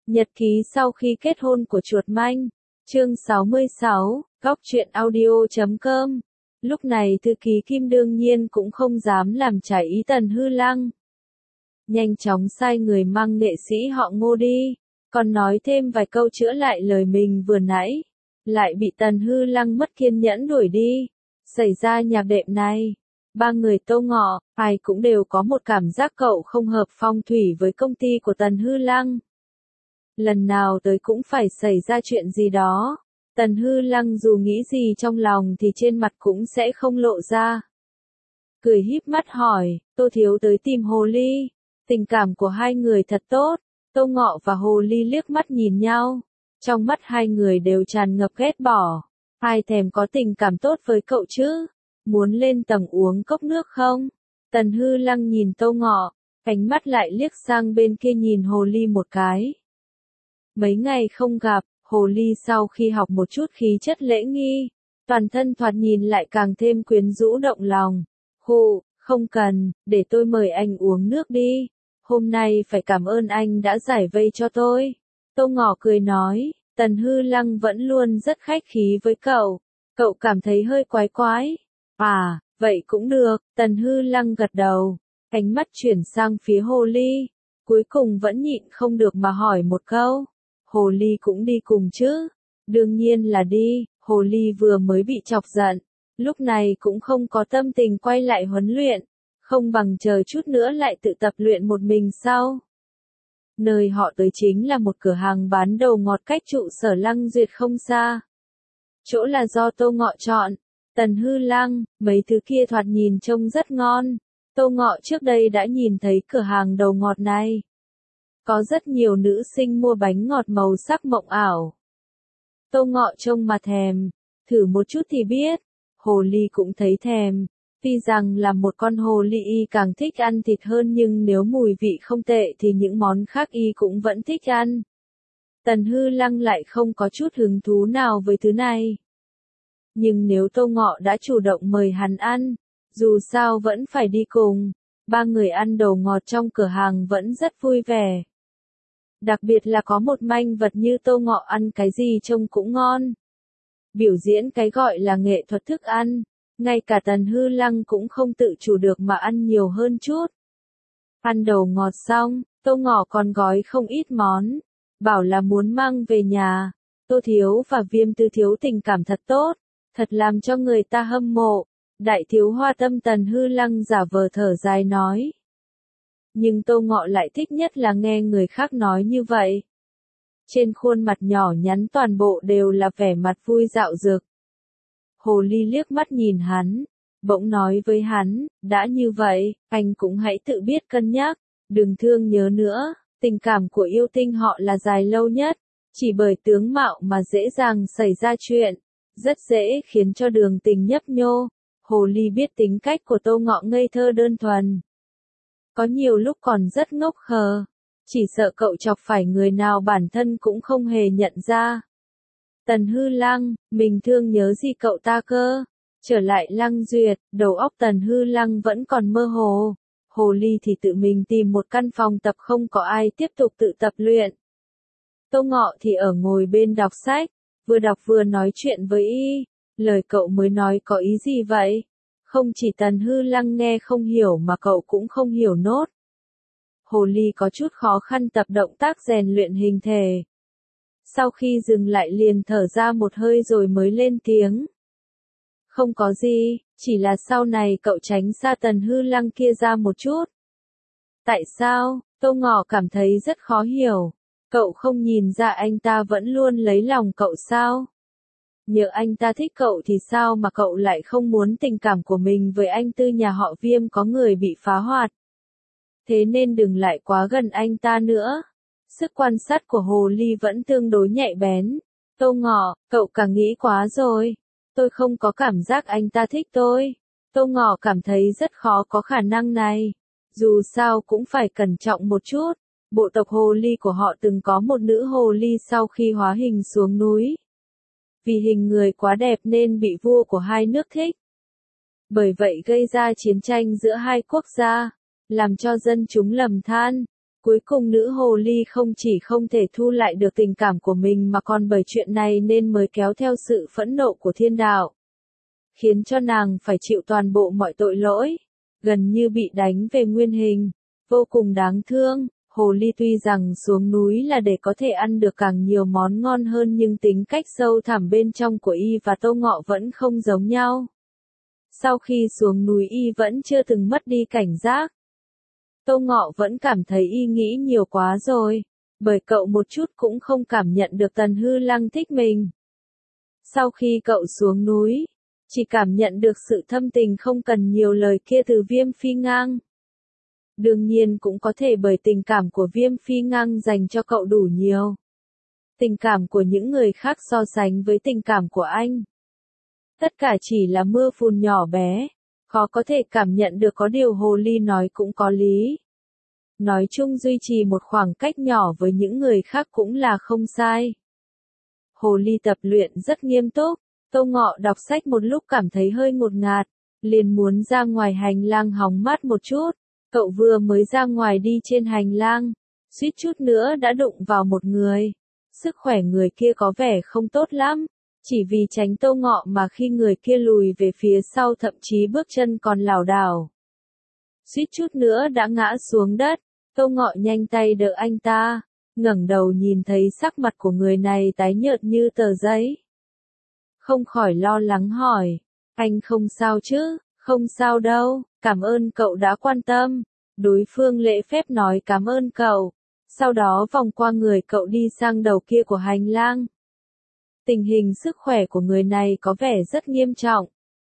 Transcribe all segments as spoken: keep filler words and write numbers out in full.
Nhật ký sau khi kết hôn của chuột manh. Chương sáu mươi sáu, góc truyện audio chấm com. Lúc này thư ký Kim đương nhiên cũng không dám làm trái ý Tần Hư Lăng. Nhanh chóng sai người mang nghệ sĩ họ Ngô đi, còn nói thêm vài câu chữa lại lời mình vừa nãy. Lại bị Tần Hư Lăng mất kiên nhẫn đuổi đi. Xảy ra nhạc đệm này, ba người Tô Ngọ, ai cũng đều có một cảm giác cậu không hợp phong thủy với công ty của Tần Hư Lăng. Lần nào tới cũng phải xảy ra chuyện gì đó. Tần Hư Lăng dù nghĩ gì trong lòng thì trên mặt cũng sẽ không lộ ra. Cười híp mắt hỏi, Tô Thiếu tới tìm Hồ Ly. Tình cảm của hai người thật tốt. Tô Ngọ và Hồ Ly liếc mắt nhìn nhau. Trong mắt hai người đều tràn ngập ghét bỏ. Ai thèm có tình cảm tốt với cậu chứ? Muốn lên tầng uống cốc nước không? Tần Hư Lăng nhìn Tô Ngọ, ánh mắt lại liếc sang bên kia nhìn Hồ Ly một cái. Mấy ngày không gặp, Hồ Ly sau khi học một chút khí chất lễ nghi, toàn thân thoạt nhìn lại càng thêm quyến rũ động lòng. Hù, không cần, để tôi mời anh uống nước đi. Hôm nay phải cảm ơn anh đã giải vây cho tôi. Tô Ngọ cười nói, Tần Hư Lăng vẫn luôn rất khách khí với cậu. Cậu cảm thấy hơi quái quái. À, vậy cũng được, Tần Hư Lăng gật đầu. Ánh mắt chuyển sang phía Hồ Ly. Cuối cùng vẫn nhịn không được mà hỏi một câu. Hồ Ly cũng đi cùng chứ? Đương nhiên là đi, Hồ Ly vừa mới bị chọc giận. Lúc này cũng không có tâm tình quay lại huấn luyện. Không bằng chờ chút nữa lại tự tập luyện một mình sau. Nơi họ tới chính là một cửa hàng bán đồ ngọt cách trụ sở Lăng Duyệt không xa. Chỗ là do Tô Ngọ chọn. Tần Hư Lăng, mấy thứ kia thoạt nhìn trông rất ngon. Tô Ngọ trước đây đã nhìn thấy cửa hàng đồ ngọt này. Có rất nhiều nữ sinh mua bánh ngọt màu sắc mộng ảo. Tô Ngọ trông mà thèm, thử một chút thì biết. Hồ Ly cũng thấy thèm. Tuy rằng là một con hồ ly y càng thích ăn thịt hơn nhưng nếu mùi vị không tệ thì những món khác y cũng vẫn thích ăn. Tần Hư Lăng lại không có chút hứng thú nào với thứ này. Nhưng nếu Tô Ngọ đã chủ động mời hắn ăn, dù sao vẫn phải đi cùng. Ba người ăn đồ ngọt trong cửa hàng vẫn rất vui vẻ. Đặc biệt là có một manh vật như Tô Ngọ ăn cái gì trông cũng ngon. Biểu diễn cái gọi là nghệ thuật thức ăn. Ngay cả Tần Hư Lăng cũng không tự chủ được mà ăn nhiều hơn chút. Ăn đồ ngọt xong, Tô Ngọ còn gói không ít món. Bảo là muốn mang về nhà. Tô Thiếu và Viêm Tư Thiếu tình cảm thật tốt. Thật làm cho người ta hâm mộ. Đại thiếu hoa tâm Tần Hư Lăng giả vờ thở dài nói. Nhưng Tô Ngọ lại thích nhất là nghe người khác nói như vậy. Trên khuôn mặt nhỏ nhắn toàn bộ đều là vẻ mặt vui dạo dực. Hồ Ly liếc mắt nhìn hắn, bỗng nói với hắn, đã như vậy, anh cũng hãy tự biết cân nhắc, đừng thương nhớ nữa, tình cảm của yêu tinh họ là dài lâu nhất, chỉ bởi tướng mạo mà dễ dàng xảy ra chuyện, rất dễ khiến cho đường tình nhấp nhô. Hồ Ly biết tính cách của Tô Ngọ ngây thơ đơn thuần. Có nhiều lúc còn rất ngốc khờ, chỉ sợ cậu chọc phải người nào bản thân cũng không hề nhận ra. Tần Hư Lăng, mình thương nhớ gì cậu ta cơ? Trở lại Lăng Duyệt, đầu óc Tần Hư Lăng vẫn còn mơ hồ. Hồ Ly thì tự mình tìm một căn phòng tập không có ai tiếp tục tự tập luyện. Tô Ngọ thì ở ngồi bên đọc sách, vừa đọc vừa nói chuyện với y. Lời cậu mới nói có ý gì vậy? Không chỉ Tần Hư Lăng nghe không hiểu mà cậu cũng không hiểu nốt. Hồ Ly có chút khó khăn tập động tác rèn luyện hình thể. Sau khi dừng lại liền thở ra một hơi rồi mới lên tiếng. Không có gì, chỉ là sau này cậu tránh xa Tần Hư Lăng kia ra một chút. Tại sao? Tô Ngọ cảm thấy rất khó hiểu. Cậu không nhìn ra anh ta vẫn luôn lấy lòng cậu sao? Nhờ anh ta thích cậu thì sao mà cậu lại không muốn tình cảm của mình với anh Tư nhà họ Viêm có người bị phá hoạt. Thế nên đừng lại quá gần anh ta nữa. Sức quan sát của Hồ Ly vẫn tương đối nhạy bén. Tô Ngọ, cậu càng nghĩ quá rồi. Tôi không có cảm giác anh ta thích tôi. Tô Ngọ cảm thấy rất khó có khả năng này. Dù sao cũng phải cẩn trọng một chút. Bộ tộc Hồ Ly của họ từng có một nữ Hồ Ly sau khi hóa hình xuống núi. Vì hình người quá đẹp nên bị vua của hai nước thích. Bởi vậy gây ra chiến tranh giữa hai quốc gia, làm cho dân chúng lầm than. Cuối cùng nữ hồ ly không chỉ không thể thu lại được tình cảm của mình mà còn bởi chuyện này nên mới kéo theo sự phẫn nộ của thiên đạo, khiến cho nàng phải chịu toàn bộ mọi tội lỗi, gần như bị đánh về nguyên hình, vô cùng đáng thương. Hồ ly tuy rằng xuống núi là để có thể ăn được càng nhiều món ngon hơn nhưng tính cách sâu thẳm bên trong của y và Tô Ngọ vẫn không giống nhau. Sau khi xuống núi y vẫn chưa từng mất đi cảnh giác. Tô Ngọ vẫn cảm thấy y nghĩ nhiều quá rồi, bởi cậu một chút cũng không cảm nhận được Tần Hư Lăng thích mình. Sau khi cậu xuống núi, chỉ cảm nhận được sự thâm tình không cần nhiều lời kia từ Viêm Phi Ngang. Đương nhiên cũng có thể bởi tình cảm của Viêm Phi Ngang dành cho cậu đủ nhiều. Tình cảm của những người khác so sánh với tình cảm của anh. Tất cả chỉ là mưa phùn nhỏ bé, khó có thể cảm nhận được, có điều hồ ly nói cũng có lý. Nói chung duy trì một khoảng cách nhỏ với những người khác cũng là không sai. Hồ ly tập luyện rất nghiêm túc, Tô Ngọ đọc sách một lúc cảm thấy hơi ngột ngạt, liền muốn ra ngoài hành lang hóng mát một chút. Cậu vừa mới ra ngoài đi trên hành lang, suýt chút nữa đã đụng vào một người. Sức khỏe người kia có vẻ không tốt lắm, chỉ vì tránh Tô Ngọ mà khi người kia lùi về phía sau thậm chí bước chân còn lảo đảo. Suýt chút nữa đã ngã xuống đất, Tô Ngọ nhanh tay đỡ anh ta, ngẩng đầu nhìn thấy sắc mặt của người này tái nhợt như tờ giấy. Không khỏi lo lắng hỏi, anh không sao chứ? Không sao đâu, cảm ơn cậu đã quan tâm. Đối phương lễ phép nói cảm ơn cậu, sau đó vòng qua người cậu đi sang đầu kia của hành lang. Tình hình sức khỏe của người này có vẻ rất nghiêm trọng.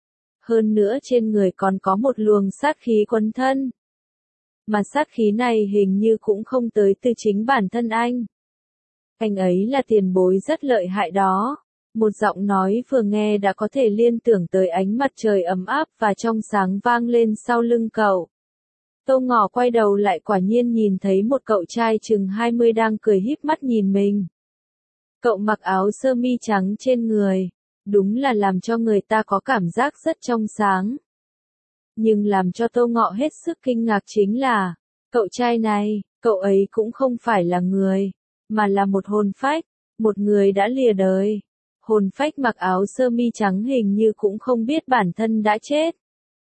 Hơn nữa trên người còn có một luồng sát khí quấn thân. Mà sát khí này hình như cũng không tới từ chính bản thân anh. Anh ấy là tiền bối rất lợi hại đó. Một giọng nói vừa nghe đã có thể liên tưởng tới ánh mặt trời ấm áp và trong sáng vang lên sau lưng cậu. Tô Ngọ quay đầu lại quả nhiên nhìn thấy một cậu trai chừng hai mươi đang cười híp mắt nhìn mình. Cậu mặc áo sơ mi trắng trên người, đúng là làm cho người ta có cảm giác rất trong sáng. Nhưng làm cho Tô Ngọ hết sức kinh ngạc chính là, cậu trai này, cậu ấy cũng không phải là người, mà là một hồn phách, một người đã lìa đời. Hồn phách mặc áo sơ mi trắng hình như cũng không biết bản thân đã chết.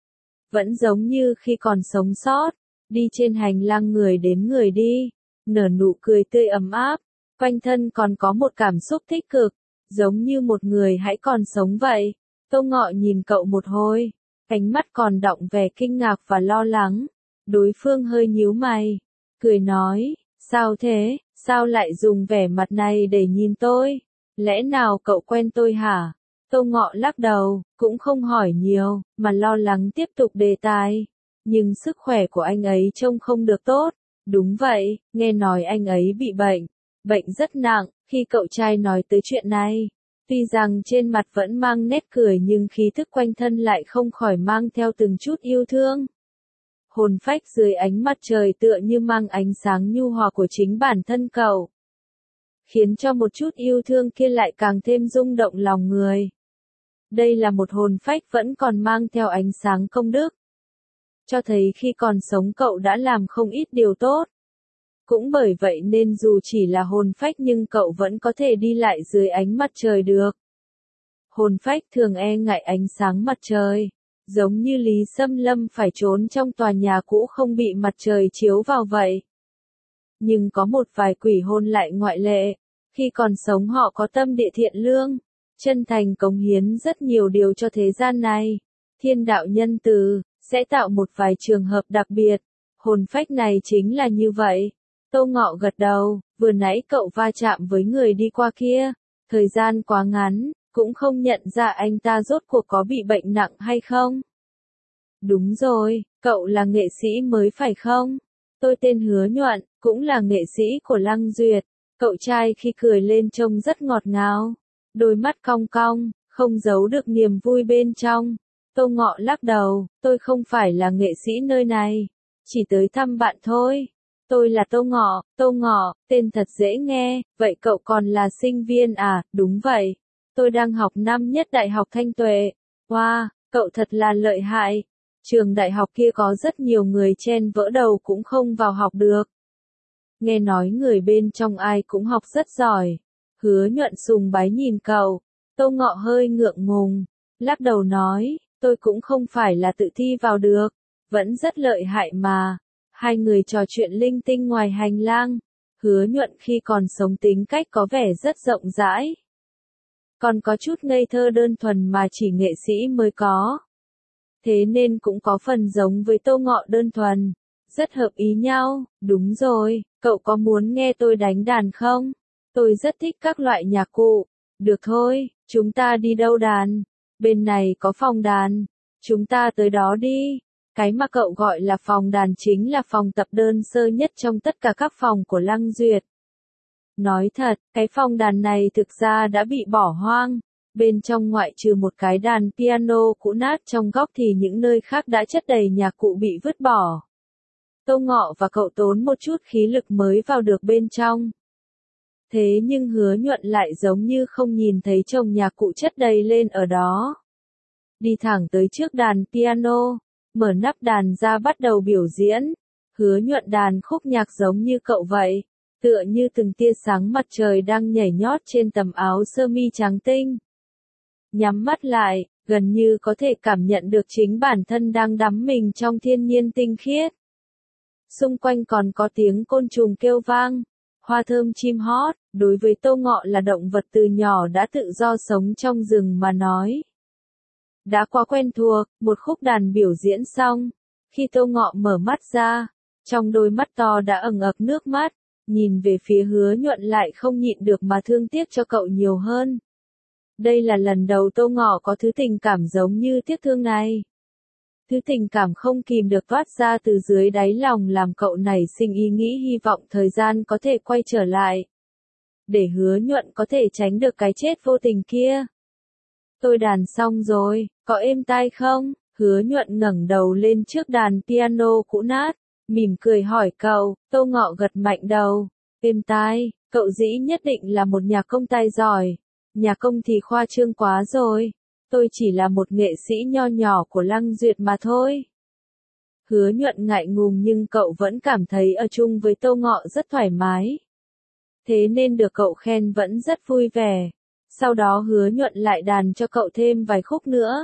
Vẫn giống như khi còn sống sót, đi trên hành lang người đến người đi, nở nụ cười tươi ấm áp, quanh thân còn có một cảm xúc tích cực, giống như một người hãy còn sống vậy. Tô Ngọ nhìn cậu một hồi, ánh mắt còn đọng vẻ kinh ngạc và lo lắng. Đối phương hơi nhíu mày, cười nói, sao thế, sao lại dùng vẻ mặt này để nhìn tôi? Lẽ nào cậu quen tôi hả? Tô Ngọ lắc đầu, cũng không hỏi nhiều, mà lo lắng tiếp tục đề tài. Nhưng sức khỏe của anh ấy trông không được tốt. Đúng vậy, nghe nói anh ấy bị bệnh. Bệnh rất nặng. Khi cậu trai nói tới chuyện này, tuy rằng trên mặt vẫn mang nét cười nhưng khí thức quanh thân lại không khỏi mang theo từng chút yêu thương. Hồn phách dưới ánh mặt trời tựa như mang ánh sáng nhu hòa của chính bản thân cậu, khiến cho một chút yêu thương kia lại càng thêm rung động lòng người. Đây là một hồn phách vẫn còn mang theo ánh sáng công đức, cho thấy khi còn sống cậu đã làm không ít điều tốt. Cũng bởi vậy nên dù chỉ là hồn phách nhưng cậu vẫn có thể đi lại dưới ánh mặt trời được. Hồn phách thường e ngại ánh sáng mặt trời, giống như Lý Sâm Lâm phải trốn trong tòa nhà cũ không bị mặt trời chiếu vào vậy. Nhưng có một vài quỷ hồn lại ngoại lệ, khi còn sống họ có tâm địa thiện lương, chân thành cống hiến rất nhiều điều cho thế gian này. Thiên đạo nhân từ, sẽ tạo một vài trường hợp đặc biệt. Hồn phách này chính là như vậy. Tô Ngọ gật đầu, vừa nãy cậu va chạm với người đi qua kia, thời gian quá ngắn, cũng không nhận ra anh ta rốt cuộc có bị bệnh nặng hay không. Đúng rồi, cậu là nghệ sĩ mới phải không? Tôi tên Hứa Nhuận, cũng là nghệ sĩ của Lăng Duyệt. Cậu trai khi cười lên trông rất ngọt ngào, đôi mắt cong cong, không giấu được niềm vui bên trong. Tô Ngọ lắc đầu, tôi không phải là nghệ sĩ nơi này, chỉ tới thăm bạn thôi. Tôi là Tô Ngọ, Tô Ngọ, tên thật dễ nghe, vậy cậu còn là sinh viên à? Đúng vậy, tôi đang học năm nhất Đại học Thanh Tuệ. Wow, cậu thật là lợi hại. Trường đại học kia có rất nhiều người chen vỡ đầu cũng không vào học được. Nghe nói người bên trong ai cũng học rất giỏi. Hứa Nhuận sùng bái nhìn cậu, Tô Ngọ hơi ngượng ngùng, lắc đầu nói, tôi cũng không phải là tự thi vào được, vẫn rất lợi hại mà. Hai người trò chuyện linh tinh ngoài hành lang. Hứa Nhuận khi còn sống tính cách có vẻ rất rộng rãi. Còn có chút ngây thơ đơn thuần mà chỉ nghệ sĩ mới có. Thế nên cũng có phần giống với Tô Ngọ đơn thuần. Rất hợp ý nhau, đúng rồi, cậu có muốn nghe tôi đánh đàn không? Tôi rất thích các loại nhạc cụ. Được thôi, chúng ta đi đâu đàn? Bên này có phòng đàn. Chúng ta tới đó đi. Cái mà cậu gọi là phòng đàn chính là phòng tập đơn sơ nhất trong tất cả các phòng của Lăng Duyệt. Nói thật, cái phòng đàn này thực ra đã bị bỏ hoang. Bên trong ngoại trừ một cái đàn piano cũ nát trong góc thì những nơi khác đã chất đầy nhạc cụ bị vứt bỏ. Tô Ngọ và cậu tốn một chút khí lực mới vào được bên trong. Thế nhưng Hứa Nhuận lại giống như không nhìn thấy chồng nhạc cụ chất đầy lên ở đó. Đi thẳng tới trước đàn piano, mở nắp đàn ra bắt đầu biểu diễn. Hứa Nhuận đàn khúc nhạc giống như cậu vậy, tựa như từng tia sáng mặt trời đang nhảy nhót trên tấm áo sơ mi trắng tinh. Nhắm mắt lại, gần như có thể cảm nhận được chính bản thân đang đắm mình trong thiên nhiên tinh khiết. Xung quanh còn có tiếng côn trùng kêu vang, hoa thơm chim hót. Đối với Tô Ngọ là động vật từ nhỏ đã tự do sống trong rừng mà nói. Đã quá quen thuộc. Một khúc đàn biểu diễn xong, khi Tô Ngọ mở mắt ra, trong đôi mắt to đã ẩn ực nước mắt, nhìn về phía Hứa Nhuận lại không nhịn được mà thương tiếc cho cậu nhiều hơn. Đây là lần đầu Tô Ngọ có thứ tình cảm giống như tiếc thương này. Thứ tình cảm không kìm được toát ra từ dưới đáy lòng làm cậu nảy sinh ý nghĩ hy vọng thời gian có thể quay trở lại. Để Hứa Nhuận có thể tránh được cái chết vô tình kia. Tôi đàn xong rồi, có êm tai không? Hứa Nhuận ngẩng đầu lên trước đàn piano cũ nát, mỉm cười hỏi cậu. Tô Ngọ gật mạnh đầu. Êm tai, cậu dĩ nhất định là một nhạc công tài giỏi. Nhạc công thì khoa trương quá rồi. Tôi chỉ là một nghệ sĩ nho nhỏ của Lăng Duyệt mà thôi. Hứa Nhuận ngại ngùng nhưng cậu vẫn cảm thấy ở chung với Tô Ngọ rất thoải mái. Thế nên được cậu khen vẫn rất vui vẻ. Sau đó Hứa Nhuận lại đàn cho cậu thêm vài khúc nữa.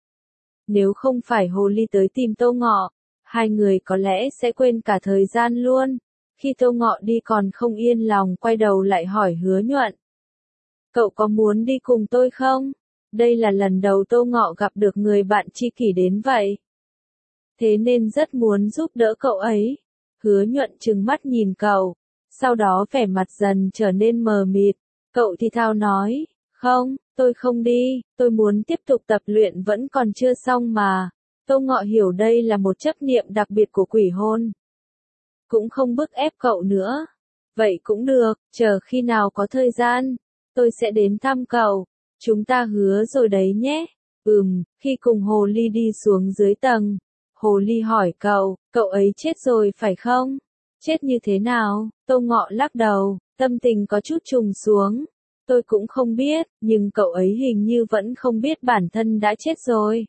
Nếu không phải Hồ Ly tới tìm Tô Ngọ, hai người có lẽ sẽ quên cả thời gian luôn. Khi Tô Ngọ đi còn không yên lòng quay đầu lại hỏi Hứa Nhuận. Cậu có muốn đi cùng tôi không? Đây là lần đầu Tô Ngọ gặp được người bạn tri kỷ đến vậy. Thế nên rất muốn giúp đỡ cậu ấy. Hứa Nhuận trừng mắt nhìn cậu. Sau đó vẻ mặt dần trở nên mờ mịt. Cậu thì thào nói, không, tôi không đi, tôi muốn tiếp tục tập luyện vẫn còn chưa xong mà. Tô Ngọ hiểu đây là một chấp niệm đặc biệt của quỷ hôn. Cũng không bức ép cậu nữa. Vậy cũng được, chờ khi nào có thời gian, tôi sẽ đến thăm cậu. Chúng ta hứa rồi đấy nhé. Ừm, khi cùng Hồ Ly đi xuống dưới tầng, Hồ Ly hỏi cậu, cậu ấy chết rồi phải không? Chết như thế nào? Tô Ngọ lắc đầu, tâm tình có chút trùng xuống. Tôi cũng không biết, nhưng cậu ấy hình như vẫn không biết bản thân đã chết rồi.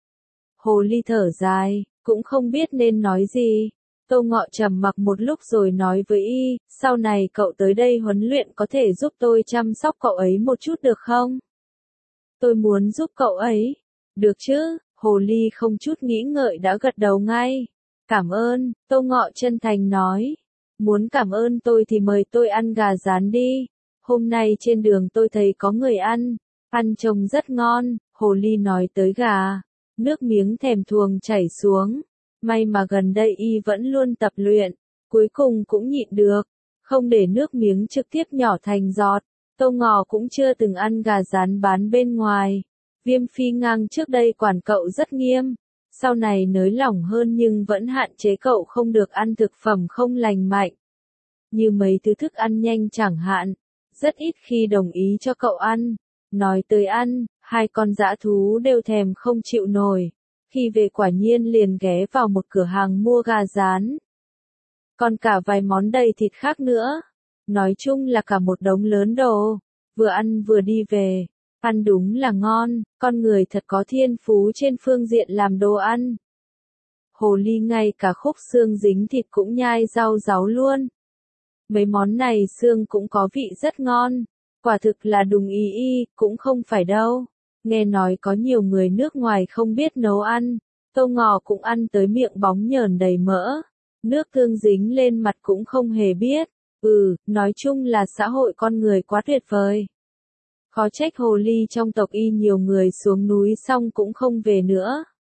Hồ Ly thở dài, cũng không biết nên nói gì. Tô Ngọ trầm mặc một lúc rồi nói với y, sau này cậu tới đây huấn luyện có thể giúp tôi chăm sóc cậu ấy một chút được không? Tôi muốn giúp cậu ấy. Được chứ, Hồ Ly không chút nghĩ ngợi đã gật đầu ngay. Cảm ơn, Tô Ngọ chân thành nói. Muốn cảm ơn tôi thì mời tôi ăn gà rán đi. Hôm nay trên đường tôi thấy có người ăn. Ăn trông rất ngon, Hồ Ly nói tới gà. Nước miếng thèm thuồng chảy xuống. May mà gần đây y vẫn luôn tập luyện. Cuối cùng cũng nhịn được. Không để nước miếng trực tiếp nhỏ thành giọt. Tô Ngọ cũng chưa từng ăn gà rán bán bên ngoài. Viêm Phi Ngang trước đây quản cậu rất nghiêm. Sau này nới lỏng hơn nhưng vẫn hạn chế cậu không được ăn thực phẩm không lành mạnh. Như mấy thứ thức ăn nhanh chẳng hạn. Rất ít khi đồng ý cho cậu ăn. Nói tới ăn, hai con dã thú đều thèm không chịu nổi. Khi về quả nhiên liền ghé vào một cửa hàng mua gà rán. Còn cả vài món đầy thịt khác nữa. Nói chung là cả một đống lớn đồ. Vừa ăn vừa đi về. Ăn đúng là ngon, con người thật có thiên phú trên phương diện làm đồ ăn. Hồ Ly ngay cả khúc xương dính thịt cũng nhai rau ráu luôn. Mấy món này xương cũng có vị rất ngon. Quả thực là đúng ý y, cũng không phải đâu. Nghe nói có nhiều người nước ngoài không biết nấu ăn. Tô Ngọ cũng ăn tới miệng bóng nhờn đầy mỡ. Nước tương dính lên mặt cũng không hề biết. Ừ, nói chung là xã hội con người quá tuyệt vời. Khó trách hồ ly trong tộc y nhiều người xuống núi xong cũng không về nữa.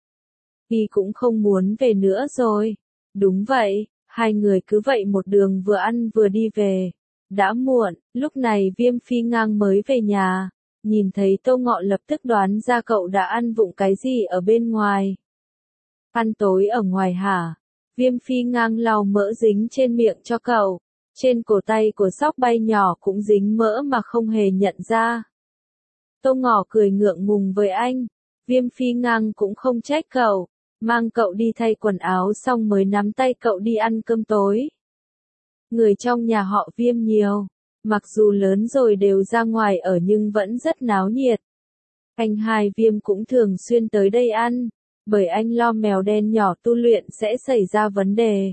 Y cũng không muốn về nữa rồi. Đúng vậy, hai người cứ vậy một đường vừa ăn vừa đi về. Đã muộn, lúc này Viêm Phi Ngang mới về nhà. Nhìn thấy Tô Ngọ lập tức đoán ra cậu đã ăn vụng cái gì ở bên ngoài. Ăn tối ở ngoài hả? Viêm Phi Ngang lau mỡ dính trên miệng cho cậu. Trên cổ tay của Sóc Bay nhỏ cũng dính mỡ mà không hề nhận ra. Tô Ngọ cười ngượng ngùng với anh. Viêm Phi Ngang cũng không trách cậu. Mang cậu đi thay quần áo xong mới nắm tay cậu đi ăn cơm tối. Người trong nhà họ Viêm nhiều. Mặc dù lớn rồi đều ra ngoài ở nhưng vẫn rất náo nhiệt. Anh hai Viêm cũng thường xuyên tới đây ăn. Bởi anh lo mèo đen nhỏ tu luyện sẽ xảy ra vấn đề.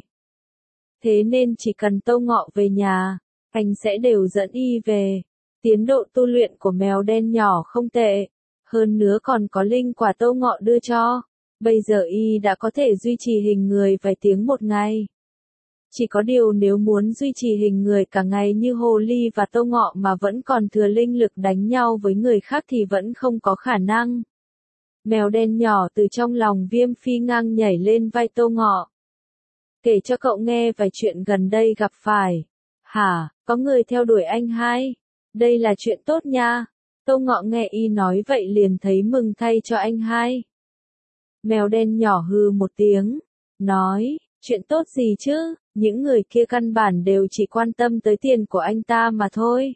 Thế nên chỉ cần Tô Ngọ về nhà, anh sẽ đều dẫn y về. Tiến độ tu luyện của mèo đen nhỏ không tệ. Hơn nữa còn có linh quả Tô Ngọ đưa cho. Bây giờ y đã có thể duy trì hình người vài tiếng một ngày. Chỉ có điều nếu muốn duy trì hình người cả ngày như Hồ Ly và Tô Ngọ mà vẫn còn thừa linh lực đánh nhau với người khác thì vẫn không có khả năng. Mèo đen nhỏ từ trong lòng Viêm Phi Ngang nhảy lên vai Tô Ngọ. Kể cho cậu nghe vài chuyện gần đây gặp phải. Hả, có người theo đuổi anh hai? Đây là chuyện tốt nha. Tô Ngọ nghe y nói vậy liền thấy mừng thay cho anh hai. Mèo đen nhỏ hừ một tiếng. Nói, chuyện tốt gì chứ, những người kia căn bản đều chỉ quan tâm tới tiền của anh ta mà thôi.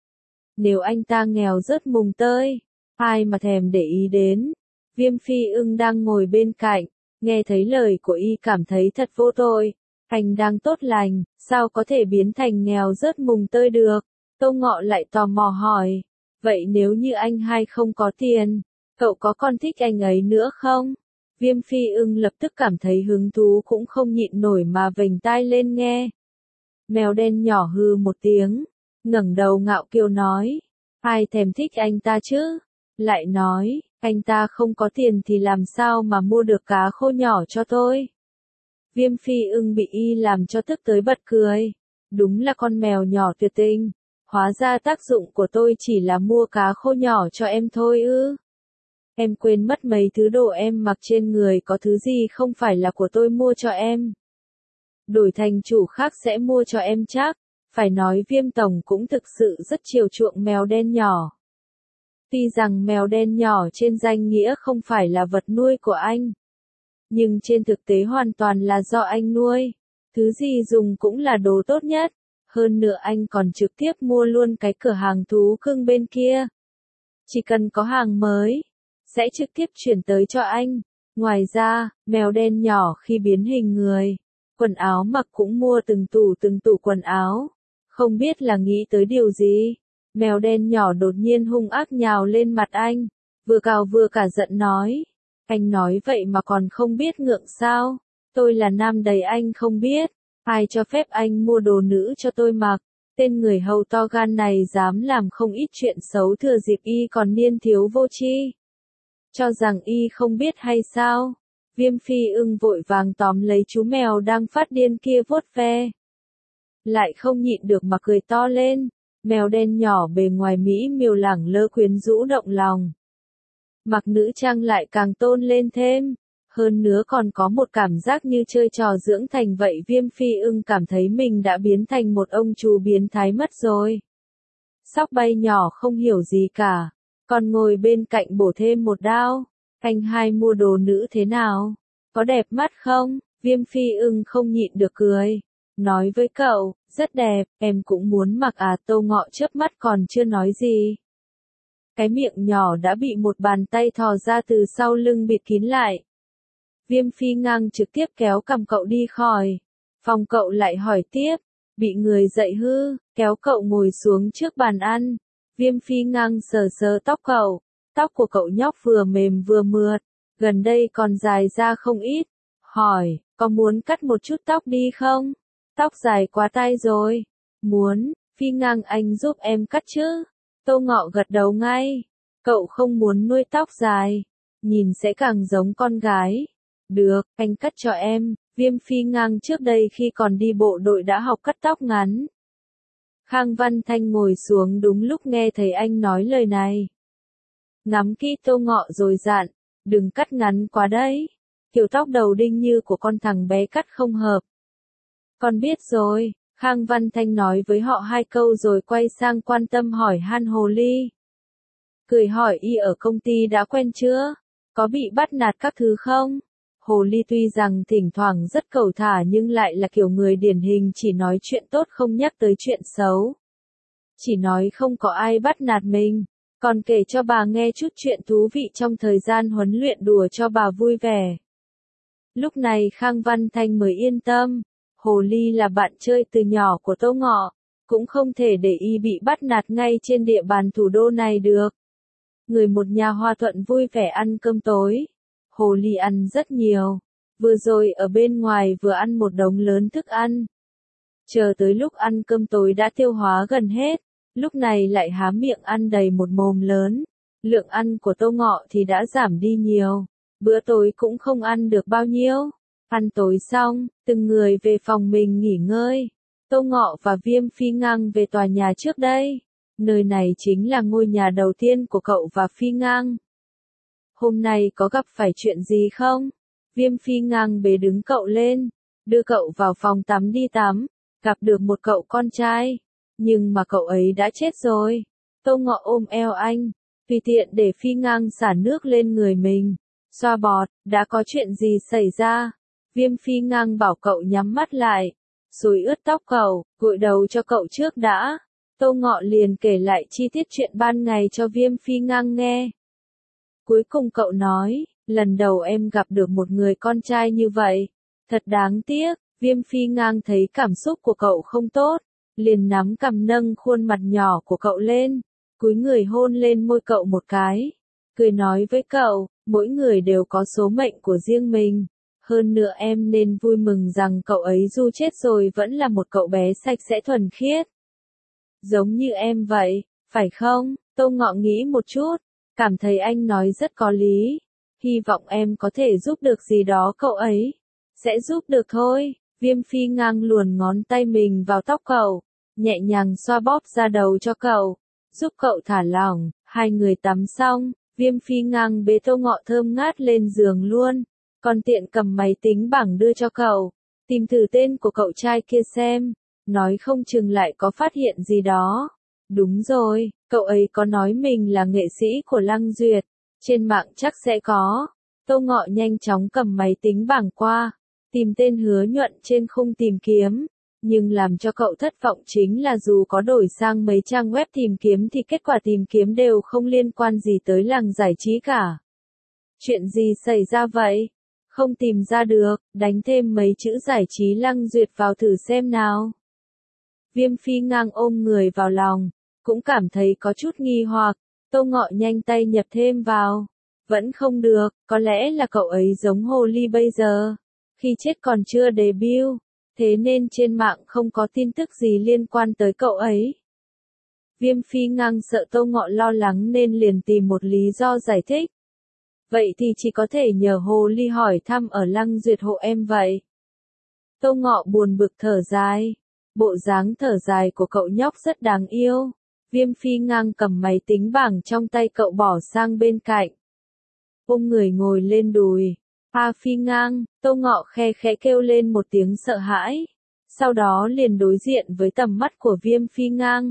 Nếu anh ta nghèo rớt mùng tơi, ai mà thèm để ý đến. Viêm Phi Ưng đang ngồi bên cạnh, nghe thấy lời của y cảm thấy thật vô tội. Anh đang tốt lành, sao có thể biến thành nghèo rớt mùng tơi được? Tô Ngọ lại tò mò hỏi, vậy nếu như anh hai không có tiền, cậu có còn thích anh ấy nữa không? Viêm Phi Ưng lập tức cảm thấy hứng thú cũng không nhịn nổi mà vểnh tai lên nghe. Mèo đen nhỏ hừ một tiếng, ngẩng đầu ngạo kiều nói, ai thèm thích anh ta chứ? Lại nói, anh ta không có tiền thì làm sao mà mua được cá khô nhỏ cho tôi? Viêm Phi Ưng bị y làm cho tức tới bật cười. Đúng là con mèo nhỏ tuyệt tình. Hóa ra tác dụng của tôi chỉ là mua cá khô nhỏ cho em thôi ư? Em quên mất mấy thứ đồ em mặc trên người có thứ gì không phải là của tôi mua cho em. Đổi thành chủ khác sẽ mua cho em chắc. Phải nói Viêm Tổng cũng thực sự rất chiều chuộng mèo đen nhỏ. Tuy rằng mèo đen nhỏ trên danh nghĩa không phải là vật nuôi của anh. Nhưng trên thực tế hoàn toàn là do anh nuôi. Thứ gì dùng cũng là đồ tốt nhất. Hơn nữa anh còn trực tiếp mua luôn cái cửa hàng thú cưng bên kia. Chỉ cần có hàng mới, sẽ trực tiếp chuyển tới cho anh. Ngoài ra, mèo đen nhỏ khi biến hình người, quần áo mặc cũng mua từng tủ từng tủ quần áo. Không biết là nghĩ tới điều gì. Mèo đen nhỏ đột nhiên hung ác nhào lên mặt anh. Vừa cào vừa cả giận nói. Anh nói vậy mà còn không biết ngượng sao? Tôi là nam đầy anh không biết. Ai cho phép anh mua đồ nữ cho tôi mặc? Tên người hầu to gan này dám làm không ít chuyện xấu thừa dịp y còn niên thiếu vô tri. Cho rằng y không biết hay sao? Viêm Phi Ưng vội vàng tóm lấy chú mèo đang phát điên kia vuốt ve. Lại không nhịn được mà cười to lên. Mèo đen nhỏ bề ngoài mỹ miều lẳng lơ quyến rũ động lòng. Mặc nữ trang lại càng tôn lên thêm. Hơn nữa còn có một cảm giác như chơi trò dưỡng thành vậy. Viêm Phi Ưng cảm thấy mình đã biến thành một ông chú biến thái mất rồi. Sóc Bay nhỏ không hiểu gì cả. Còn ngồi bên cạnh bổ thêm một đao. Anh hai mua đồ nữ thế nào? Có đẹp mắt không? Viêm Phi Ưng không nhịn được cười. Nói với cậu, rất đẹp, em cũng muốn mặc à. Tô Ngọ chớp mắt còn chưa nói gì. Cái miệng nhỏ đã bị một bàn tay thò ra từ sau lưng bịt kín lại. Viêm Phi Ngang trực tiếp kéo cầm cậu đi khỏi. Phòng cậu lại hỏi tiếp, bị người dạy hư, kéo cậu ngồi xuống trước bàn ăn. Viêm Phi Ngang sờ sờ tóc cậu, tóc của cậu nhóc vừa mềm vừa mượt, gần đây còn dài ra không ít. Hỏi, có muốn cắt một chút tóc đi không? Tóc dài quá tay rồi. Muốn, Phi Ngang anh giúp em cắt chứ? Tô Ngọ gật đầu ngay. Cậu không muốn nuôi tóc dài, nhìn sẽ càng giống con gái. Được, anh cắt cho em. Viêm Phi Ngang trước đây khi còn đi bộ đội đã học cắt tóc ngắn. Khang Văn Thanh ngồi xuống đúng lúc nghe thấy anh nói lời này. Ngắm kỹ Tô Ngọ rồi dặn, đừng cắt ngắn quá đấy. Kiểu tóc đầu đinh như của con thằng bé cắt không hợp. Con biết rồi, Khang Văn Thanh nói với họ hai câu rồi quay sang quan tâm hỏi han Hồ Ly. Cười hỏi y ở công ty đã quen chưa? Có bị bắt nạt các thứ không? Hồ Ly tuy rằng thỉnh thoảng rất cẩu thả nhưng lại là kiểu người điển hình chỉ nói chuyện tốt không nhắc tới chuyện xấu. Chỉ nói không có ai bắt nạt mình, còn kể cho bà nghe chút chuyện thú vị trong thời gian huấn luyện đùa cho bà vui vẻ. Lúc này Khang Văn Thanh mới yên tâm, Hồ Ly là bạn chơi từ nhỏ của Tô Ngọ, cũng không thể để y bị bắt nạt ngay trên địa bàn thủ đô này được. Người một nhà hòa thuận vui vẻ ăn cơm tối. Hồ Ly ăn rất nhiều. Vừa rồi ở bên ngoài vừa ăn một đống lớn thức ăn. Chờ tới lúc ăn cơm tối đã tiêu hóa gần hết. Lúc này lại há miệng ăn đầy một mồm lớn. Lượng ăn của Tô Ngọ thì đã giảm đi nhiều. Bữa tối cũng không ăn được bao nhiêu. Ăn tối xong, từng người về phòng mình nghỉ ngơi. Tô Ngọ và Viêm Phi Ngang về tòa nhà trước đây. Nơi này chính là ngôi nhà đầu tiên của cậu và Phi Ngang. Hôm nay có gặp phải chuyện gì không? Viêm Phi Ngang bế đứng cậu lên, đưa cậu vào phòng tắm đi tắm, gặp được một cậu con trai. Nhưng mà cậu ấy đã chết rồi. Tô Ngọ ôm eo anh, tùy tiện để Phi Ngang xả nước lên người mình. Xoa bọt, đã có chuyện gì xảy ra? Viêm Phi Ngang bảo cậu nhắm mắt lại, rồi ướt tóc cậu, gội đầu cho cậu trước đã. Tô Ngọ liền kể lại chi tiết chuyện ban ngày cho Viêm Phi Ngang nghe. Cuối cùng cậu nói, lần đầu em gặp được một người con trai như vậy. Thật đáng tiếc. Viêm Phi Ngang thấy cảm xúc của cậu không tốt, liền nắm cằm nâng khuôn mặt nhỏ của cậu lên, cúi người hôn lên môi cậu một cái, cười nói với cậu, mỗi người đều có số mệnh của riêng mình. Hơn nữa em nên vui mừng rằng cậu ấy dù chết rồi vẫn là một cậu bé sạch sẽ thuần khiết. Giống như em vậy, phải không? Tô Ngọ nghĩ một chút, cảm thấy anh nói rất có lý. Hy vọng em có thể giúp được gì đó cậu ấy. Sẽ giúp được thôi. Viêm Phi Ngang luồn ngón tay mình vào tóc cậu, nhẹ nhàng xoa bóp ra đầu cho cậu, giúp cậu thả lỏng. Hai người tắm xong, Viêm Phi Ngang bế Tô Ngọ thơm ngát lên giường luôn, còn tiện cầm máy tính bảng đưa cho cậu, tìm thử tên của cậu trai kia xem, nói không chừng lại có phát hiện gì đó. Đúng rồi, cậu ấy có nói mình là nghệ sĩ của Lăng Duyệt, trên mạng chắc sẽ có. Tô Ngọ nhanh chóng cầm máy tính bảng qua, tìm tên Hứa Nhuận trên khung tìm kiếm, nhưng làm cho cậu thất vọng chính là dù có đổi sang mấy trang web tìm kiếm thì kết quả tìm kiếm đều không liên quan gì tới làng giải trí cả. Chuyện gì xảy ra vậy? Không tìm ra được, đánh thêm mấy chữ giải trí Lăng Duyệt vào thử xem nào. Viêm Phi Ngang ôm người vào lòng, cũng cảm thấy có chút nghi hoặc. Tô Ngọ nhanh tay nhập thêm vào. Vẫn không được, có lẽ là cậu ấy giống Hồ Ly bây giờ. Khi chết còn chưa debut, thế nên trên mạng không có tin tức gì liên quan tới cậu ấy. Viêm Phi Ngang sợ Tô Ngọ lo lắng nên liền tìm một lý do giải thích. Vậy thì chỉ có thể nhờ Hồ Ly hỏi thăm ở Lăng Duyệt hộ em vậy. Tô Ngọ buồn bực thở dài. Bộ dáng thở dài của cậu nhóc rất đáng yêu. Viêm Phi Ngang cầm máy tính bảng trong tay cậu bỏ sang bên cạnh. Ôm người ngồi lên đùi. A Phi Ngang, Tô Ngọ khe khẽ kêu lên một tiếng sợ hãi. Sau đó liền đối diện với tầm mắt của Viêm Phi Ngang.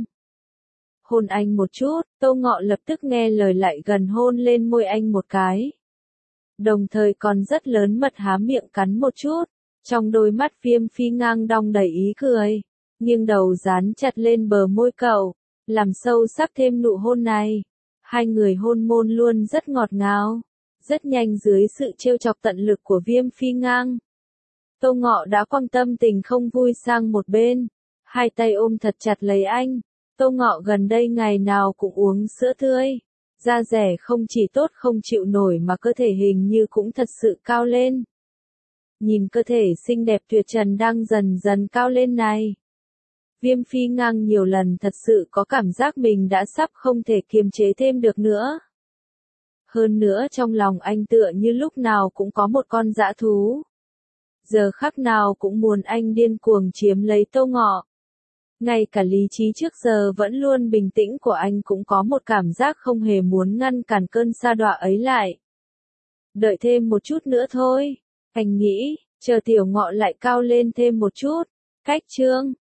Hôn anh một chút, Tô Ngọ lập tức nghe lời lại gần hôn lên môi anh một cái. Đồng thời còn rất lớn mật há miệng cắn một chút. Trong đôi mắt Viêm Phi Ngang đong đầy ý cười, nghiêng đầu dán chặt lên bờ môi cậu, làm sâu sắc thêm nụ hôn này. Hai người hôn môn luôn rất ngọt ngào. Rất nhanh dưới sự trêu chọc tận lực của Viêm Phi Ngang, Tô Ngọ đã quăng tâm tình không vui sang một bên, hai tay ôm thật chặt lấy anh. Tô Ngọ gần đây ngày nào cũng uống sữa tươi, da dẻ không chỉ tốt không chịu nổi mà cơ thể hình như cũng thật sự cao lên. Nhìn cơ thể xinh đẹp tuyệt trần đang dần dần cao lên này, Viêm phi ngang nhiều lần thật sự có cảm giác mình đã sắp không thể kiềm chế thêm được nữa. Hơn nữa trong lòng anh tựa như lúc nào cũng có một con dã thú. Giờ khắc nào cũng muốn anh điên cuồng chiếm lấy Tô Ngọ. Ngay cả lý trí trước giờ vẫn luôn bình tĩnh của anh cũng có một cảm giác không hề muốn ngăn cản cơn sa đọa ấy lại. Đợi thêm một chút nữa thôi, anh nghĩ, chờ Tiểu Ngọ lại cao lên thêm một chút. Cách chương